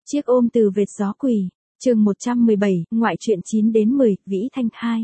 Chiếc ôm từ vệt gió quỷ, chương 117, ngoại truyện 9 đến 10, Vĩ Thanh 2.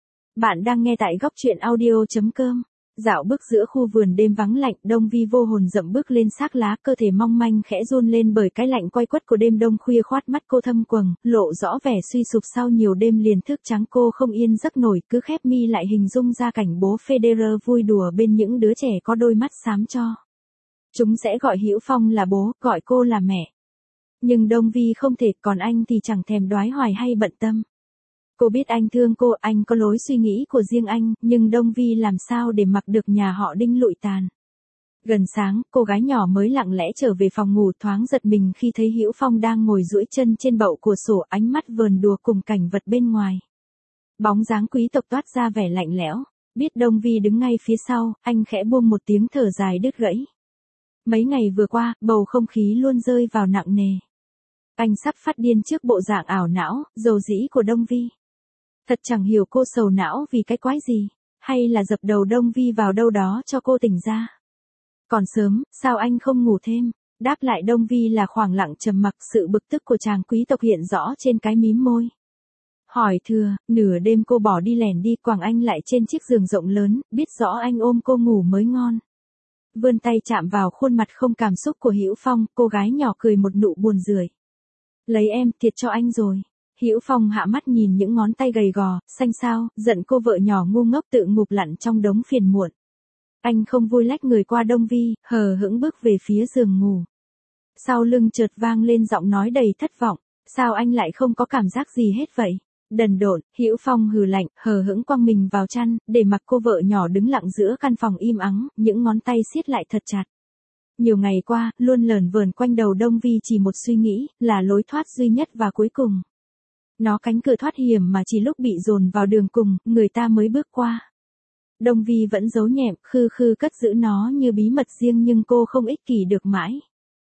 Bạn đang nghe tại góc truyện audio.com. Dạo bước giữa khu vườn đêm vắng lạnh, Đông Vi vô hồn dậm bước lên xác lá, cơ thể mong manh khẽ run lên bởi cái lạnh quay quắt của đêm đông khuya khoát, mắt cô thâm quầng, lộ rõ vẻ suy sụp sau nhiều đêm liền thức trắng. Cô không yên giấc nổi, cứ khép mi lại hình dung ra cảnh bố Federer vui đùa bên những đứa trẻ có đôi mắt xám cho. Chúng sẽ gọi Hữu Phong là bố, gọi cô là mẹ. Nhưng Đông Vi không thể, còn anh thì chẳng thèm đoái hoài hay bận tâm. Cô biết anh thương cô, anh có lối suy nghĩ của riêng anh, nhưng Đông Vi làm sao để mặc được nhà họ Đinh lụi tàn. Gần sáng, cô gái nhỏ mới lặng lẽ trở về phòng ngủ, thoáng giật mình khi thấy Hữu Phong đang ngồi duỗi chân trên bậu cửa sổ, ánh mắt vờn đùa cùng cảnh vật bên ngoài. Bóng dáng quý tộc toát ra vẻ lạnh lẽo, biết Đông Vi đứng ngay phía sau, anh khẽ buông một tiếng thở dài đứt gãy. Mấy ngày vừa qua, bầu không khí luôn rơi vào nặng nề. Anh sắp phát điên trước bộ dạng ảo não, dầu dĩ của Đông Vi. Thật chẳng hiểu cô sầu não vì cái quái gì, hay là dập đầu Đông Vi vào đâu đó cho cô tỉnh ra. Còn sớm, sao anh không ngủ thêm? Đáp lại Đông Vi là khoảng lặng trầm mặc, sự bực tức của chàng quý tộc hiện rõ trên cái mím môi. Hỏi thừa, nửa đêm cô bỏ đi lẻn đi, quàng anh lại trên chiếc giường rộng lớn, biết rõ anh ôm cô ngủ mới ngon. Vươn tay chạm vào khuôn mặt không cảm xúc của Hữu Phong, cô gái nhỏ cười một nụ buồn rười. Lấy em, thiệt cho anh rồi. Hữu Phong hạ mắt nhìn những ngón tay gầy gò, xanh xao, giận cô vợ nhỏ ngu ngốc tự ngụp lặn trong đống phiền muộn. Anh không vui lách người qua Đông Vi, hờ hững bước về phía giường ngủ. Sau lưng chợt vang lên giọng nói đầy thất vọng, sao anh lại không có cảm giác gì hết vậy? Đần độn, Hữu Phong hừ lạnh, hờ hững quăng mình vào chăn, để mặc cô vợ nhỏ đứng lặng giữa căn phòng im ắng, những ngón tay siết lại thật chặt. Nhiều ngày qua, luôn lởn vởn quanh đầu Đông Vi chỉ một suy nghĩ, là lối thoát duy nhất và cuối cùng. Nó cánh cửa thoát hiểm mà chỉ lúc bị dồn vào đường cùng, người ta mới bước qua. Đông Vi vẫn giấu nhẹm, khư khư cất giữ nó như bí mật riêng, nhưng cô không ích kỷ được mãi.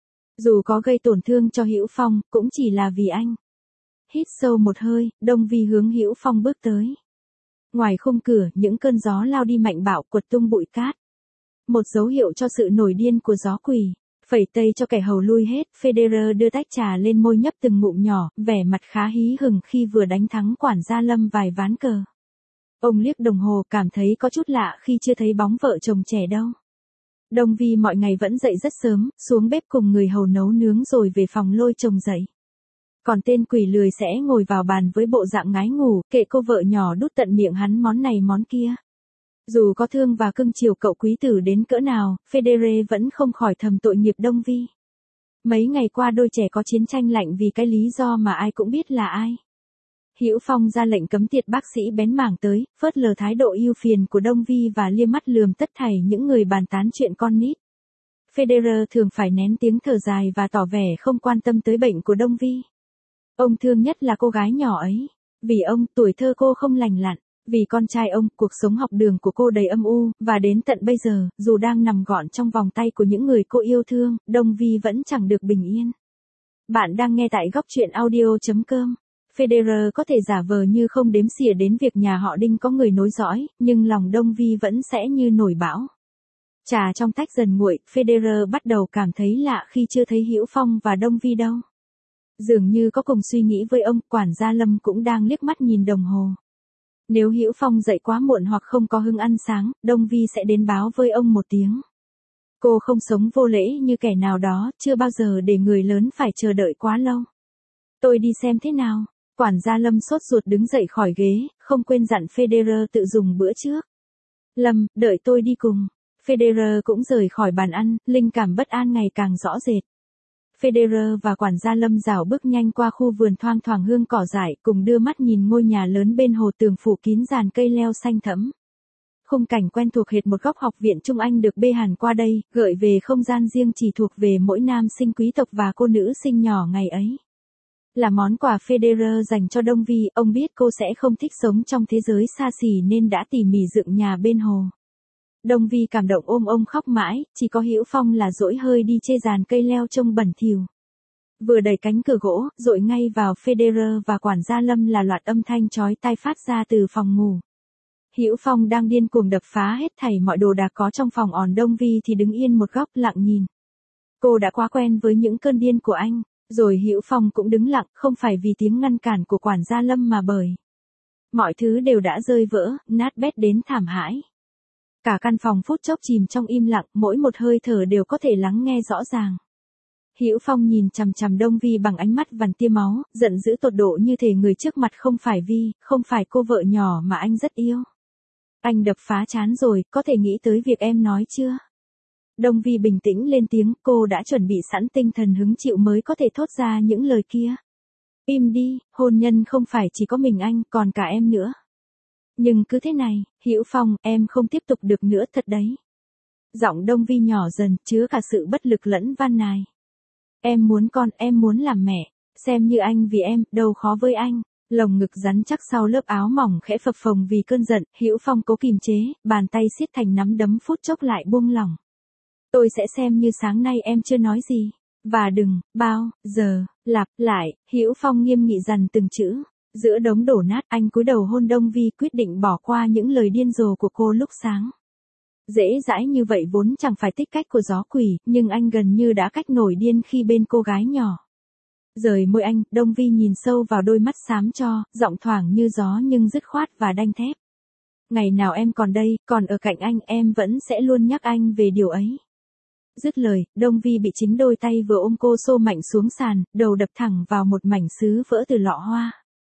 Dù có gây tổn thương cho Hữu Phong, cũng chỉ là vì anh. Hít sâu một hơi, Đông Vi hướng Hữu Phong bước tới. Ngoài khung cửa, những cơn gió lao đi mạnh bạo, quật tung bụi cát. Một dấu hiệu cho sự nổi điên của gió quỷ. Phẩy tay cho kẻ hầu lui hết, Federer đưa tách trà lên môi nhấp từng ngụm nhỏ, vẻ mặt khá hí hửng khi vừa đánh thắng quản gia Lâm vài ván cờ. Ông liếc đồng hồ, cảm thấy có chút lạ khi chưa thấy bóng vợ chồng trẻ đâu. Đông Vi mọi ngày vẫn dậy rất sớm, xuống bếp cùng người hầu nấu nướng rồi về phòng lôi chồng dậy. Còn tên quỷ lười sẽ ngồi vào bàn với bộ dạng ngái ngủ, kệ cô vợ nhỏ đút tận miệng hắn món này món kia. Dù có thương và cưng chiều cậu quý tử đến cỡ nào, Federer vẫn không khỏi thầm tội nghiệp Đông Vi. Mấy ngày qua đôi trẻ có chiến tranh lạnh vì cái lý do mà ai cũng biết là ai. Hữu Phong ra lệnh cấm tiệt, bác sĩ bén mảng tới, phớt lờ thái độ ưu phiền của Đông Vi và liếc mắt lườm tất thảy những người bàn tán chuyện con nít. Federer thường phải nén tiếng thở dài và tỏ vẻ không quan tâm tới bệnh của Đông Vi. Ông thương nhất là cô gái nhỏ ấy. Vì ông, tuổi thơ cô không lành lặn. Vì con trai ông, cuộc sống học đường của cô đầy âm u, và đến tận bây giờ, dù đang nằm gọn trong vòng tay của những người cô yêu thương, Đông Vi vẫn chẳng được bình yên. Bạn đang nghe tại góc truyện audio.com. Federer có thể giả vờ như không đếm xỉa đến việc nhà họ Đinh có người nối dõi, nhưng lòng Đông Vi vẫn sẽ như nổi bão. Trà trong tách dần nguội, Federer bắt đầu cảm thấy lạ khi chưa thấy Hữu Phong và Đông Vi đâu. Dường như có cùng suy nghĩ với ông, quản gia Lâm cũng đang liếc mắt nhìn đồng hồ. Nếu Hữu Phong dậy quá muộn hoặc không có hứng ăn sáng, Đông Vi sẽ đến báo với ông một tiếng. Cô không sống vô lễ như kẻ nào đó, chưa bao giờ để người lớn phải chờ đợi quá lâu. Tôi đi xem thế nào. Quản gia Lâm sốt ruột đứng dậy khỏi ghế, không quên dặn Federer tự dùng bữa trước. Lâm, đợi tôi đi cùng. Federer cũng rời khỏi bàn ăn, linh cảm bất an ngày càng rõ rệt. Federer và quản gia Lâm rảo bước nhanh qua khu vườn thoang thoảng hương cỏ dại, cùng đưa mắt nhìn ngôi nhà lớn bên hồ tường phủ kín dàn cây leo xanh thẫm. Khung cảnh quen thuộc hệt một góc học viện Trung Anh được bê hàn qua đây, gợi về không gian riêng chỉ thuộc về mỗi nam sinh quý tộc và cô nữ sinh nhỏ ngày ấy. Là món quà Federer dành cho Đông Vi, ông biết cô sẽ không thích sống trong thế giới xa xỉ nên đã tỉ mỉ dựng nhà bên hồ. Đông Vi cảm động ôm ông khóc mãi, chỉ có Hữu Phong là dỗi hơi đi chê dàn cây leo trông bẩn thỉu. Vừa đẩy cánh cửa gỗ, dội ngay vào Federer và quản gia Lâm là loạt âm thanh chói tai phát ra từ phòng ngủ. Hữu Phong đang điên cuồng đập phá hết thảy mọi đồ đạc có trong phòng, Đông Vi thì đứng yên một góc lặng nhìn. Cô đã quá quen với những cơn điên của anh. Rồi Hữu Phong cũng đứng lặng, không phải vì tiếng ngăn cản của quản gia Lâm mà bởi mọi thứ đều đã rơi vỡ, nát bét đến thảm hãi. Cả căn phòng phút chốc chìm trong im lặng, mỗi một hơi thở đều có thể lắng nghe rõ ràng. Hữu Phong nhìn chằm chằm Đông Vi bằng ánh mắt vằn tia máu, giận dữ tột độ như thể người trước mặt không phải Vi, không phải cô vợ nhỏ mà anh rất yêu. Anh đập phá trán rồi, có thể nghĩ tới việc em nói chưa? Đông Vi bình tĩnh lên tiếng, cô đã chuẩn bị sẵn tinh thần hứng chịu mới có thể thốt ra những lời kia. Im đi, hôn nhân không phải chỉ có mình anh, còn cả em nữa. Nhưng cứ thế này, Hữu Phong, em không tiếp tục được nữa thật đấy. Giọng Đông Vi nhỏ dần, chứa cả sự bất lực lẫn van nài. Em muốn con, em muốn làm mẹ, xem như anh vì em, đâu khó với anh. Lồng ngực rắn chắc sau lớp áo mỏng khẽ phập phồng vì cơn giận, Hữu Phong cố kìm chế, bàn tay siết thành nắm đấm phút chốc lại buông lỏng. Tôi sẽ xem như sáng nay em chưa nói gì. Và đừng, bao, giờ, lặp lại, Hữu Phong nghiêm nghị dằn từng chữ. Giữa đống đổ nát, anh cúi đầu hôn Đông Vi, quyết định bỏ qua những lời điên rồ của cô lúc sáng. Dễ dãi như vậy vốn chẳng phải tích cách của gió quỷ, nhưng anh gần như đã cách nổi điên khi bên cô gái nhỏ. Rời môi anh, Đông Vi nhìn sâu vào đôi mắt xám cho, giọng thoảng như gió nhưng dứt khoát và đanh thép. Ngày nào em còn đây, còn ở cạnh anh, em vẫn sẽ luôn nhắc anh về điều ấy. Dứt lời, Đông Vi bị chính đôi tay vừa ôm cô xô mạnh xuống sàn, đầu đập thẳng vào một mảnh sứ vỡ từ lọ hoa.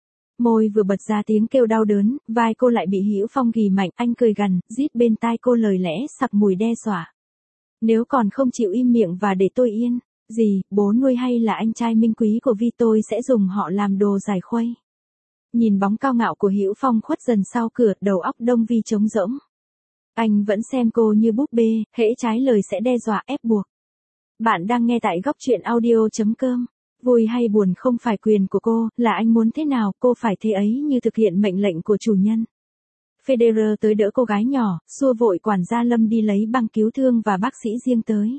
Môi vừa bật ra tiếng kêu đau đớn, vai cô lại bị Hữu Phong ghì mạnh, anh cười gằn, rít bên tai cô lời lẽ sặc mùi đe dọa. Nếu còn không chịu im miệng và để tôi yên, gì, bố nuôi hay là anh trai minh quý của Vi tôi sẽ dùng họ làm đồ giải khuây. Nhìn bóng cao ngạo của Hữu Phong khuất dần sau cửa, đầu óc Đông Vi trống rỗng. Anh vẫn xem cô như búp bê, hễ trái lời sẽ đe dọa ép buộc. Bạn đang nghe tại góc truyện audio.com. Vui hay buồn không phải quyền của cô, là anh muốn thế nào, cô phải thế ấy như thực hiện mệnh lệnh của chủ nhân. Federer tới đỡ cô gái nhỏ, xua vội quản gia Lâm đi lấy băng cứu thương và bác sĩ riêng tới.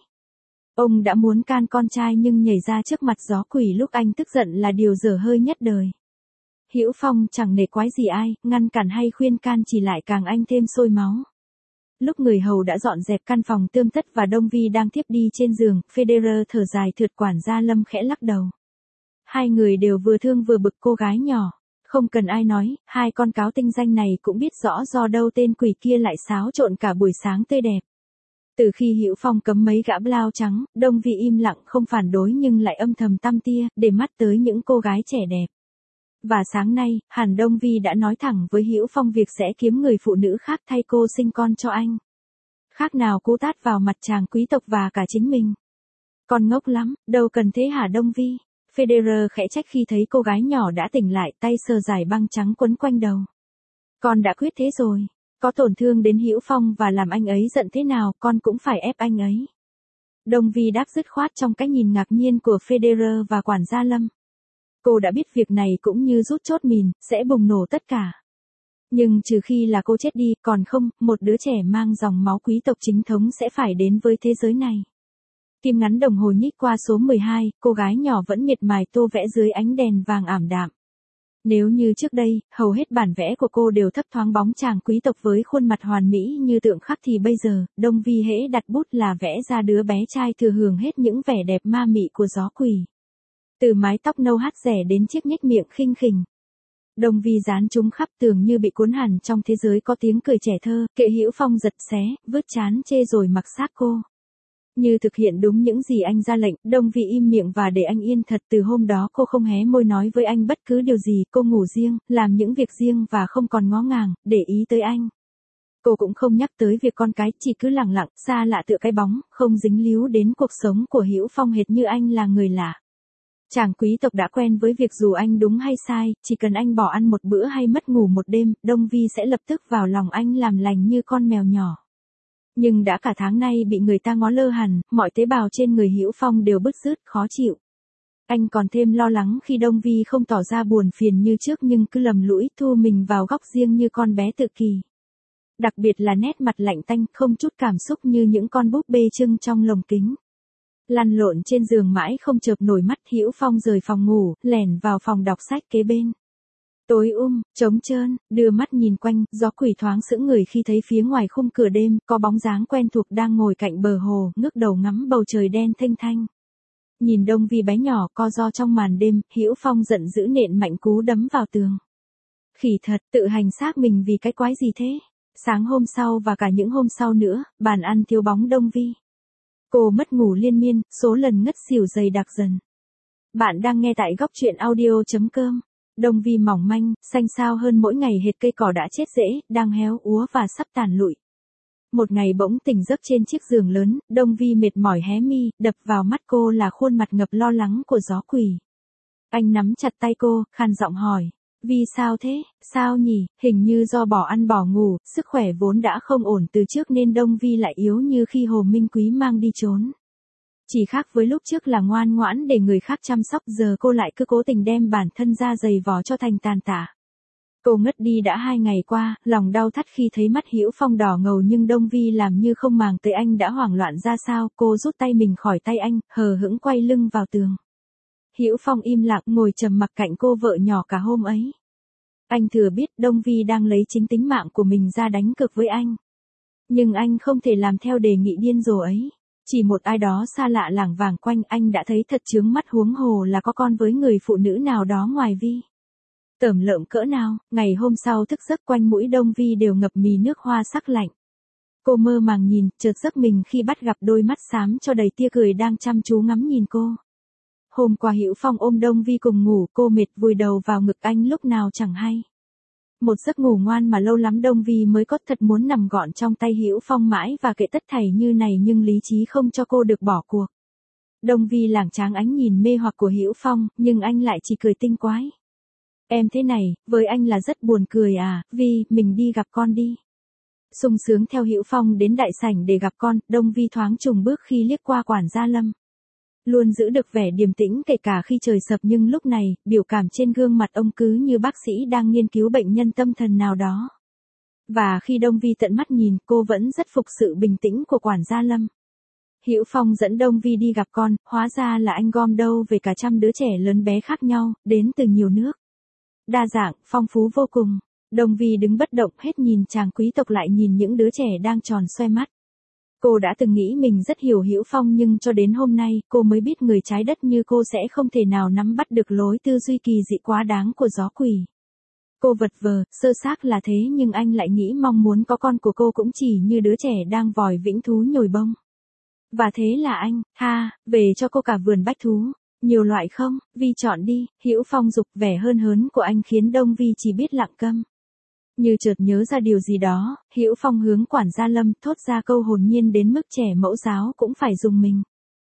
Ông đã muốn can con trai nhưng nhảy ra trước mặt gió quỷ lúc anh tức giận là điều dở hơi nhất đời. Hữu Phong chẳng nể quái gì ai, ngăn cản hay khuyên can chỉ lại càng anh thêm sôi máu. Lúc người hầu đã dọn dẹp căn phòng tươm tất và Đông Vi đang thiếp đi trên giường, Federer thở dài thượt quản gia Lâm khẽ lắc đầu. Hai người đều vừa thương vừa bực cô gái nhỏ. Không cần ai nói, hai con cáo tinh danh này cũng biết rõ do đâu tên quỷ kia lại xáo trộn cả buổi sáng tươi đẹp. Từ khi Hữu Phong cấm mấy gã blau trắng, Đông Vi im lặng không phản đối nhưng lại âm thầm tăm tia, để mắt tới những cô gái trẻ đẹp. Và sáng nay, hẳn Đông Vi đã nói thẳng với Hữu Phong việc sẽ kiếm người phụ nữ khác thay cô sinh con cho anh. Khác nào cú tát vào mặt chàng quý tộc và cả chính mình. Con ngốc lắm, đâu cần thế hả Đông Vi? Federer khẽ trách khi thấy cô gái nhỏ đã tỉnh lại, tay sờ dải băng trắng quấn quanh đầu. Con đã quyết thế rồi. Có tổn thương đến Hữu Phong và làm anh ấy giận thế nào, con cũng phải ép anh ấy. Đông Vi đáp dứt khoát trong cái nhìn ngạc nhiên của Federer và quản gia Lâm. Cô đã biết việc này cũng như rút chốt mìn, sẽ bùng nổ tất cả. Nhưng trừ khi là cô chết đi, còn không, một đứa trẻ mang dòng máu quý tộc chính thống sẽ phải đến với thế giới này. Kim ngắn đồng hồ nhích qua số 12, cô gái nhỏ vẫn miệt mài tô vẽ dưới ánh đèn vàng ảm đạm. Nếu như trước đây, hầu hết bản vẽ của cô đều thấp thoáng bóng chàng quý tộc với khuôn mặt hoàn mỹ như tượng khắc thì bây giờ, Đông Vi hễ đặt bút là vẽ ra đứa bé trai thừa hưởng hết những vẻ đẹp ma mị của gió quỷ. Từ mái tóc nâu hắt rẻ đến chiếc nhếch miệng khinh khỉnh. Đông Vi dán chúng khắp tường như bị cuốn hẳn trong thế giới có tiếng cười trẻ thơ, kệ Hữu Phong giật xé, vứt chán chê rồi mặc xác cô. Như thực hiện đúng những gì anh ra lệnh, Đông Vi im miệng và để anh yên thật. Từ hôm đó cô không hé môi nói với anh bất cứ điều gì, cô ngủ riêng, làm những việc riêng và không còn ngó ngàng, để ý tới anh. Cô cũng không nhắc tới việc con cái, chỉ cứ lẳng lặng, xa lạ tựa cái bóng, không dính líu đến cuộc sống của Hữu Phong hệt như anh là người lạ. Chàng quý tộc đã quen với việc dù anh đúng hay sai, chỉ cần anh bỏ ăn một bữa hay mất ngủ một đêm, Đông Vi sẽ lập tức vào lòng anh làm lành như con mèo nhỏ. Nhưng đã cả tháng nay bị người ta ngó lơ hẳn, mọi tế bào trên người Hữu Phong đều bứt rứt, khó chịu. Anh còn thêm lo lắng khi Đông Vi không tỏ ra buồn phiền như trước nhưng cứ lầm lũi thu mình vào góc riêng như con bé tự kỷ. Đặc biệt là nét mặt lạnh tanh, không chút cảm xúc như những con búp bê trưng trong lồng kính. Lăn lộn trên giường mãi không chợp nổi mắt, Hữu Phong rời phòng ngủ, lẻn vào phòng đọc sách kế bên. Tối trống trơn, đưa mắt nhìn quanh, gió quỷ thoáng sững người khi thấy phía ngoài khung cửa đêm, có bóng dáng quen thuộc đang ngồi cạnh bờ hồ, ngước đầu ngắm bầu trời đen thênh thanh. Nhìn Đông Vi bé nhỏ co ro trong màn đêm, Hữu Phong giận dữ nện mạnh cú đấm vào tường. Khỉ thật, tự hành xác mình vì cái quái gì thế? Sáng hôm sau và cả những hôm sau nữa, bàn ăn thiếu bóng Đông Vi. Cô mất ngủ liên miên, số lần ngất xỉu dày đặc dần. Bạn đang nghe tại góc truyện audio.com. Đông Vi mỏng manh, xanh xao hơn mỗi ngày hệt cây cỏ đã chết rễ, đang héo úa và sắp tàn lụi. Một ngày bỗng tỉnh giấc trên chiếc giường lớn, Đông Vi mệt mỏi hé mi, đập vào mắt cô là khuôn mặt ngập lo lắng của Gió Quỷ. Anh nắm chặt tay cô, khàn giọng hỏi. Vi sao thế, sao nhỉ, hình như do bỏ ăn bỏ ngủ, sức khỏe vốn đã không ổn từ trước nên Đông Vi lại yếu như khi Hồ Minh Quý mang đi trốn. Chỉ khác với lúc trước là ngoan ngoãn để người khác chăm sóc, giờ cô lại cứ cố tình đem bản thân ra giày vò cho thành tàn tả. Cô ngất đi đã 2 ngày qua, lòng đau thắt khi thấy mắt Hữu Phong đỏ ngầu nhưng Đông Vi làm như không màng tới anh đã hoảng loạn ra sao, cô rút tay mình khỏi tay anh, hờ hững quay lưng vào tường. Hữu Phong im lặng ngồi trầm mặc cạnh cô vợ nhỏ cả hôm ấy. Anh thừa biết Đông Vi đang lấy chính tính mạng của mình ra đánh cược với anh. Nhưng anh không thể làm theo đề nghị điên rồ ấy. Chỉ một ai đó xa lạ lảng vảng quanh anh đã thấy thật chướng mắt, huống hồ là có con với người phụ nữ nào đó ngoài Vi. Tởm lợm cỡ nào, ngày hôm sau thức giấc quanh mũi Đông Vi đều ngập mì nước hoa sắc lạnh. Cô mơ màng nhìn, chợt giấc mình khi bắt gặp đôi mắt xám cho đầy tia cười đang chăm chú ngắm nhìn cô. Hôm qua Hữu Phong ôm Đông Vi cùng ngủ, cô mệt vùi đầu vào ngực anh lúc nào chẳng hay. Một giấc ngủ ngoan mà lâu lắm Đông Vi mới có, thật muốn nằm gọn trong tay Hữu Phong mãi và kệ tất thảy như này nhưng lý trí không cho cô được bỏ cuộc. Đông Vi lảng tráng ánh nhìn mê hoặc của Hữu Phong, nhưng anh lại chỉ cười tinh quái. Em thế này, với anh là rất buồn cười à, Vi, mình đi gặp con đi. Sung sướng theo Hữu Phong đến đại sảnh để gặp con, Đông Vi thoáng chùng bước khi liếc qua quản gia Lâm. Luôn giữ được vẻ điềm tĩnh kể cả khi trời sập nhưng lúc này, biểu cảm trên gương mặt ông cứ như bác sĩ đang nghiên cứu bệnh nhân tâm thần nào đó. Và khi Đông Vi tận mắt nhìn, cô vẫn rất phục sự bình tĩnh của quản gia Lâm. Hữu Phong dẫn Đông Vi đi gặp con, hóa ra là anh gom đâu về cả trăm đứa trẻ lớn bé khác nhau, đến từ nhiều nước. Đa dạng, phong phú vô cùng. Đông Vi đứng bất động hết nhìn chàng quý tộc lại nhìn những đứa trẻ đang tròn xoe mắt. Cô đã từng nghĩ mình rất hiểu Hữu Phong nhưng cho đến hôm nay cô mới biết người trái đất như cô sẽ không thể nào nắm bắt được lối tư duy kỳ dị quá đáng của Gió Quỷ. Cô vật vờ, sơ xác là thế nhưng anh lại nghĩ mong muốn có con của cô cũng chỉ như đứa trẻ đang vòi vĩnh thú nhồi bông. Và thế là anh, về cho cô cả vườn bách thú. Nhiều loại không, Vi chọn đi, Hữu Phong giục, vẻ hớn hớn của anh khiến Đông Vi chỉ biết lặng câm. Như chợt nhớ ra điều gì đó, Hữu Phong hướng quản gia Lâm thốt ra câu hồn nhiên đến mức trẻ mẫu giáo cũng phải dùng mình.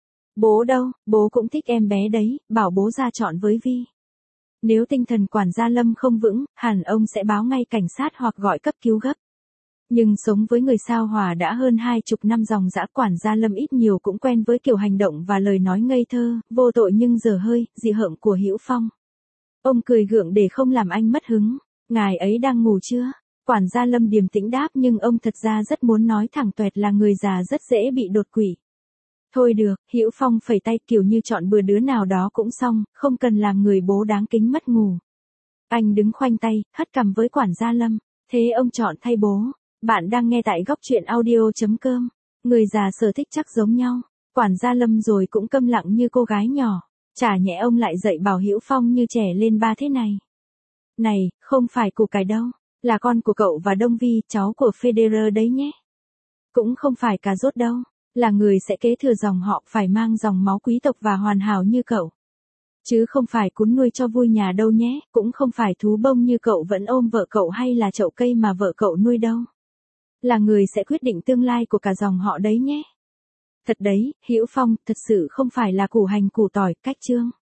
Bố đâu, bố cũng thích em bé đấy, bảo bố ra chọn với Vi. Nếu tinh thần quản gia Lâm không vững, hẳn ông sẽ báo ngay cảnh sát hoặc gọi cấp cứu gấp. Nhưng sống với người sao Hỏa đã hơn 20 năm dòng dã, quản gia Lâm ít nhiều cũng quen với kiểu hành động và lời nói ngây thơ, vô tội nhưng dở hơi, dị hợm của Hữu Phong. Ông cười gượng để không làm anh mất hứng. Ngài ấy đang ngủ chưa? Quản gia Lâm điềm tĩnh đáp nhưng ông thật ra rất muốn nói thẳng toẹt là người già rất dễ bị đột quỵ. Thôi được, Hữu Phong phẩy tay kiểu như chọn bừa đứa nào đó cũng xong, không cần làm người bố đáng kính mất ngủ. Anh đứng khoanh tay, hất cằm với quản gia Lâm. Thế ông chọn thay bố. Bạn đang nghe tại góc truyện audio.com. Người già sở thích chắc giống nhau. Quản gia Lâm rồi cũng câm lặng như cô gái nhỏ. Chả nhẽ ông lại dạy bảo Hữu Phong như trẻ lên ba thế này. Này, không phải củ cải đâu. Là con của cậu và Đông Vi, cháu của Federer đấy nhé. Cũng không phải cà rốt đâu. Là người sẽ kế thừa dòng họ, phải mang dòng máu quý tộc và hoàn hảo như cậu. Chứ không phải cún nuôi cho vui nhà đâu nhé. Cũng không phải thú bông như cậu vẫn ôm vợ cậu hay là chậu cây mà vợ cậu nuôi đâu. Là người sẽ quyết định tương lai của cả dòng họ đấy nhé. Thật đấy, Hữu Phong, thật sự không phải là củ hành củ tỏi, cách chương.